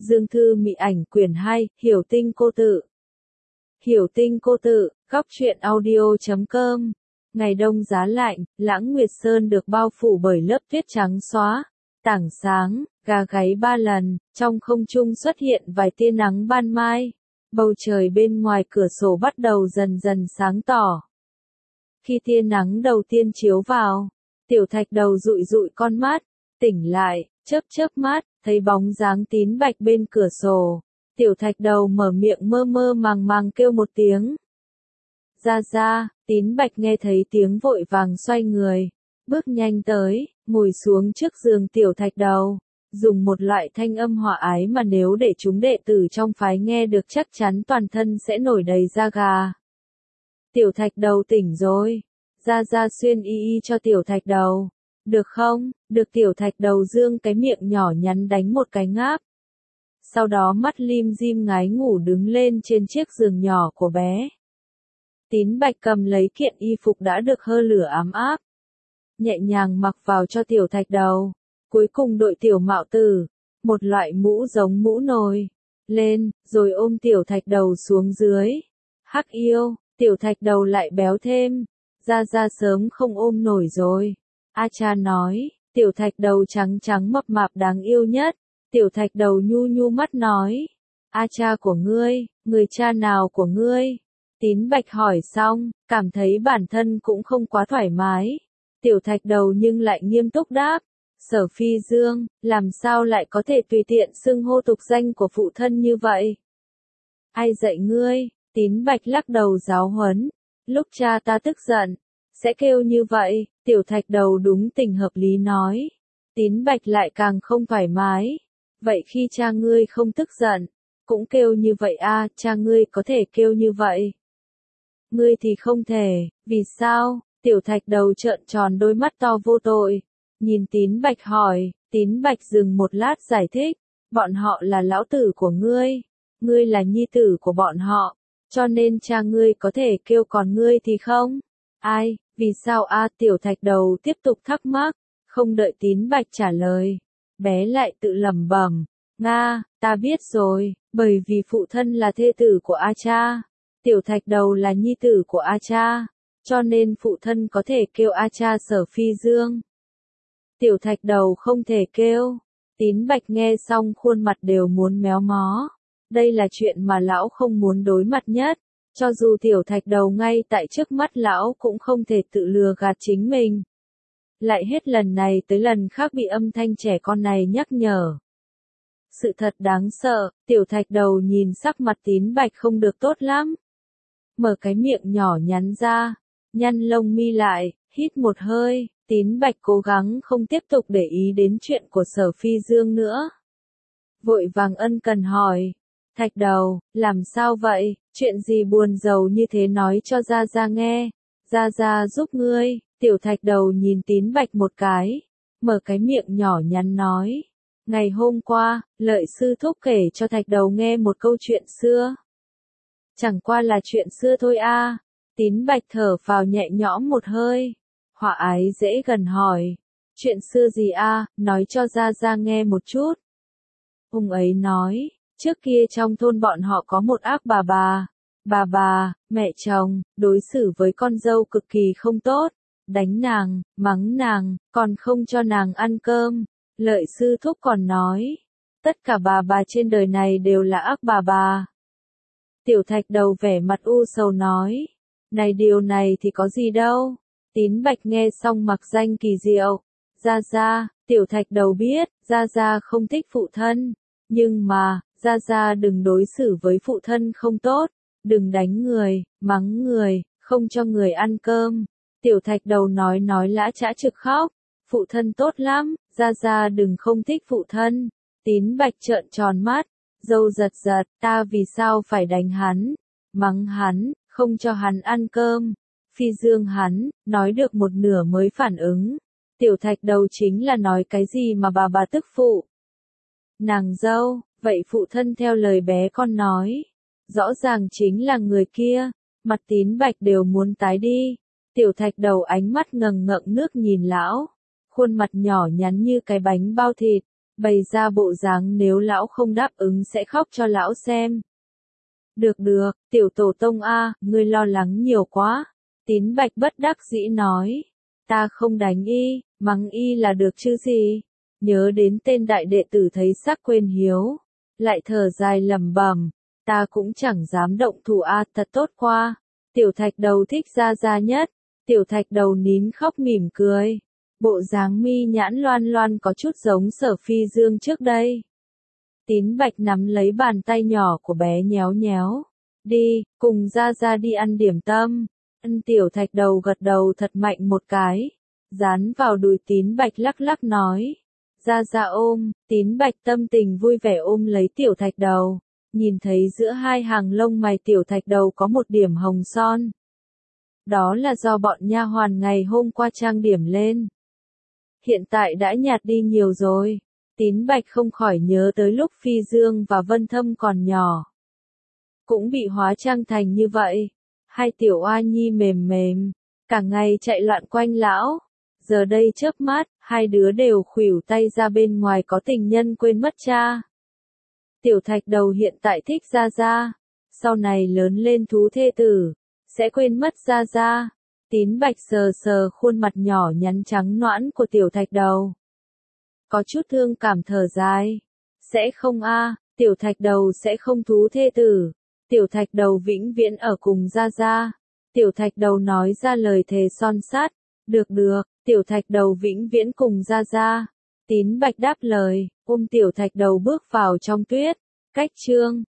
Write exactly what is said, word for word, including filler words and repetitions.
Dương Thư Mị Ảnh quyển hai, Hiểu Tinh Cô Tự. Hiểu Tinh Cô Tự, góc truyện audio chấm com. Ngày đông giá lạnh, Lãng Nguyệt Sơn được bao phủ bởi lớp tuyết trắng xóa. Tảng sáng, gà gáy ba lần, trong không trung xuất hiện vài tia nắng ban mai. Bầu trời bên ngoài cửa sổ bắt đầu dần dần sáng tỏ. Khi tia nắng đầu tiên chiếu vào, Tiểu Thạch Đầu dụi dụi con mắt, tỉnh lại, chớp chớp mắt, thấy bóng dáng Tín Bạch bên cửa sổ. Tiểu Thạch Đầu mở miệng mơ mơ màng màng kêu một tiếng. Ra ra, Tín Bạch nghe thấy tiếng vội vàng xoay người, bước nhanh tới, ngồi xuống trước giường Tiểu Thạch Đầu, dùng một loại thanh âm hòa ái mà nếu để chúng đệ tử trong phái nghe được chắc chắn toàn thân sẽ nổi đầy da gà. Tiểu Thạch Đầu tỉnh rồi, ra ra xuyên y y cho Tiểu Thạch Đầu, được không? Được. Tiểu Thạch Đầu dương cái miệng nhỏ nhắn đánh một cái ngáp. Sau đó mắt lim dim ngái ngủ đứng lên trên chiếc giường nhỏ của bé. Tín Bạch cầm lấy kiện y phục đã được hơ lửa ấm áp, nhẹ nhàng mặc vào cho Tiểu Thạch Đầu, cuối cùng đội tiểu mạo tử, một loại mũ giống mũ nồi, lên, rồi ôm Tiểu Thạch Đầu xuống dưới. Hắc yêu, Tiểu Thạch Đầu lại béo thêm, ra ra sớm không ôm nổi rồi. A cha nói, Tiểu Thạch Đầu trắng trắng mập mạp đáng yêu nhất. Tiểu Thạch Đầu nhu nhu mắt nói, A cha của ngươi, người cha nào của ngươi? Tín Bạch hỏi xong, cảm thấy bản thân cũng không quá thoải mái. Tiểu Thạch Đầu nhưng lại nghiêm túc đáp, Sở Phi Dương, làm sao lại có thể tùy tiện xưng hô tục danh của phụ thân như vậy? Ai dạy ngươi? Tín Bạch lắc đầu giáo huấn, lúc cha ta tức giận, sẽ kêu như vậy. Tiểu Thạch Đầu đúng tình hợp lý nói. Tín Bạch lại càng không thoải mái. Vậy khi cha ngươi không tức giận, cũng kêu như vậy a? Cha ngươi có thể kêu như vậy. Ngươi thì không thể, vì sao? Tiểu Thạch Đầu trợn tròn đôi mắt to vô tội, nhìn Tín Bạch hỏi. Tín Bạch dừng một lát giải thích, bọn họ là lão tử của ngươi, ngươi là nhi tử của bọn họ, cho nên cha ngươi có thể kêu, còn ngươi thì không. Ai, vì sao a? Tiểu Thạch Đầu tiếp tục thắc mắc, không đợi Tín Bạch trả lời, bé lại tự lẩm bẩm, Nga, ta biết rồi, bởi vì phụ thân là thê tử của A cha, Tiểu Thạch Đầu là nhi tử của A cha, cho nên phụ thân có thể kêu A cha Sở Phi Dương. Tiểu Thạch Đầu không thể kêu. Tín Bạch nghe xong khuôn mặt đều muốn méo mó. Đây là chuyện mà lão không muốn đối mặt nhất. Cho dù Tiểu Thạch Đầu ngay tại trước mắt lão cũng không thể tự lừa gạt chính mình. Lại hết lần này tới lần khác bị âm thanh trẻ con này nhắc nhở. Sự thật đáng sợ, Tiểu Thạch Đầu nhìn sắc mặt Tín Bạch không được tốt lắm. Mở cái miệng nhỏ nhắn ra, nhăn lông mi lại, hít một hơi. Tín Bạch cố gắng không tiếp tục để ý đến chuyện của Sở Phi Dương nữa. Vội vàng ân cần hỏi, Thạch Đầu, làm sao vậy, chuyện gì buồn rầu như thế nói cho Gia Gia nghe, Gia Gia giúp ngươi. Tiểu Thạch Đầu nhìn Tín Bạch một cái, mở cái miệng nhỏ nhắn nói, ngày hôm qua, Lợi sư thúc kể cho Thạch Đầu nghe một câu chuyện xưa. Chẳng qua là chuyện xưa thôi a. Tín Bạch thở phào nhẹ nhõm một hơi, hòa ái dễ gần hỏi, chuyện xưa gì a, nói cho Gia Gia nghe một chút. Ông ấy nói, trước kia trong thôn bọn họ có một ác bà bà, bà bà, mẹ chồng, đối xử với con dâu cực kỳ không tốt, đánh nàng, mắng nàng, còn không cho nàng ăn cơm. Lợi sư thúc còn nói, tất cả bà bà trên đời này đều là ác bà bà. Tiểu Thạch Đầu vẻ mặt u sầu nói, này điều này thì có gì đâu. Tín Bạch nghe xong mặc danh kỳ diệu, Gia Gia, Tiểu Thạch Đầu biết, Gia Gia không thích phụ thân, nhưng mà, Gia Gia đừng đối xử với phụ thân không tốt, đừng đánh người, mắng người, không cho người ăn cơm. Tiểu Thạch Đầu nói nói lã chã trực khóc, phụ thân tốt lắm, Gia Gia đừng không thích phụ thân. Tín Bạch trợn tròn mắt, râu giật giật, ta vì sao phải đánh hắn, mắng hắn, không cho hắn ăn cơm, phi dương hắn, nói được một nửa mới phản ứng. Tiểu Thạch Đầu chính là nói cái gì mà bà bà tức phụ. Nàng dâu, vậy phụ thân theo lời bé con nói, rõ ràng chính là người kia. Mặt Tín Bạch đều muốn tái đi. Tiểu Thạch Đầu ánh mắt ngần ngợn nước nhìn lão, khuôn mặt nhỏ nhắn như cái bánh bao thịt, bày ra bộ dáng nếu lão không đáp ứng sẽ khóc cho lão xem. Được được, tiểu tổ tông a, ngươi lo lắng nhiều quá. Tín Bạch bất đắc dĩ nói. Ta không đánh y, mắng y là được chứ gì. Nhớ đến tên đại đệ tử thấy sắc quên hiếu. Lại thở dài lẩm bẩm. Ta cũng chẳng dám động thủ a, thật tốt qua. Tiểu thạch đầu thích Gia Gia nhất. Tiểu thạch đầu nín khóc mỉm cười. Bộ dáng mi nhãn loan loan có chút giống Sở Phi Dương trước đây. Tín Bạch nắm lấy bàn tay nhỏ của bé nhéo nhéo. Đi, cùng Gia Gia đi ăn điểm tâm. Ân tiểu thạch đầu gật đầu thật mạnh một cái. Dán vào đùi Tín Bạch lắc lắc nói. Gia Gia ôm, Tín Bạch tâm tình vui vẻ ôm lấy tiểu thạch đầu. Nhìn thấy giữa hai hàng lông mày tiểu thạch đầu có một điểm hồng son. Đó là do bọn nha hoàn ngày hôm qua trang điểm lên. Hiện tại đã nhạt đi nhiều rồi. Tín Bạch không khỏi nhớ tới lúc Phi Dương và Vân Thâm còn nhỏ. Cũng bị hóa trang thành như vậy. Hai tiểu oa nhi mềm mềm. Cả ngày chạy loạn quanh lão. Giờ đây chớp mắt, hai đứa đều khuỷu tay ra bên ngoài có tình nhân quên mất cha. Tiểu thạch đầu hiện tại thích Gia Gia. Sau này lớn lên thú thê tử. Sẽ quên mất Gia Gia. Tín Bạch sờ sờ khuôn mặt nhỏ nhắn trắng nõn của tiểu thạch đầu. Có chút thương cảm thở dài. Sẽ không a, tiểu thạch đầu sẽ không thú thê tử. Tiểu thạch đầu vĩnh viễn ở cùng Gia Gia. Tiểu thạch đầu nói ra lời thề son sắt. Được được, tiểu thạch đầu vĩnh viễn cùng Gia Gia. Tín Bạch đáp lời, ôm tiểu thạch đầu bước vào trong tuyết. Cách chương